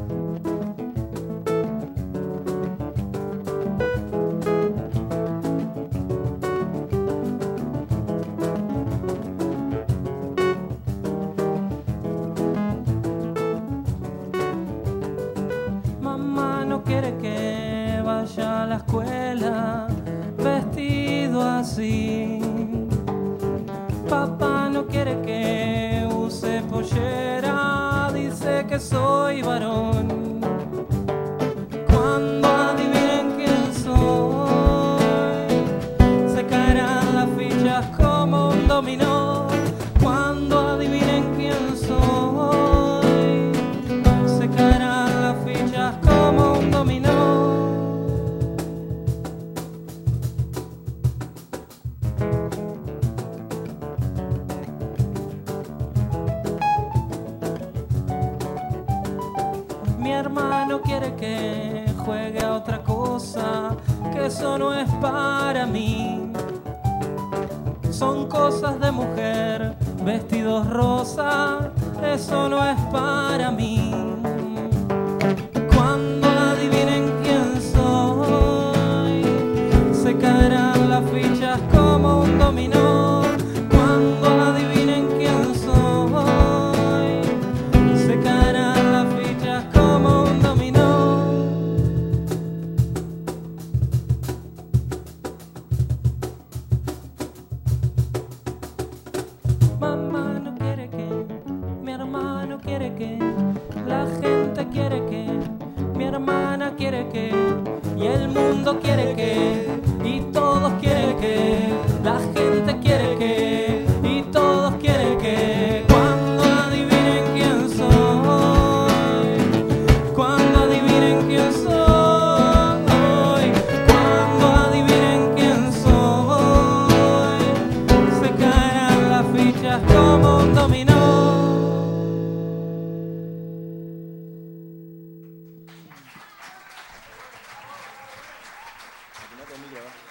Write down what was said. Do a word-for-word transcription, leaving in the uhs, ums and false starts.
Mamá no quiere que vaya a la escuela vestido así. Papá no quiere que use pollera, dice que soy varón. Cuando adivinen quién soy, se caerán las fichas como un dominó. Cuando adivinen quién soy, se caerán las fichas como un dominó. Mi hermano quiere que juegue a otra cosa, que eso no es para mí. Son cosas de mujer, vestidos rosa, eso no es para mí. Cuando adivinen quién soy, se caerán las fichas como un dominó. Cuando adivinen quién soy, se caerán las fichas como un dominó. Mamá no quiere que, mi hermano quiere que, la gente quiere que, mi hermana quiere que, y el mundo quiere que, y todos quieren que, la gente quiere que, y todos quieren que. Cuando adivinen quién soy, cuando adivinen quién soy, cuando adivinen quién soy, se caerán las fichas como un dominó. No te miro, ¿eh?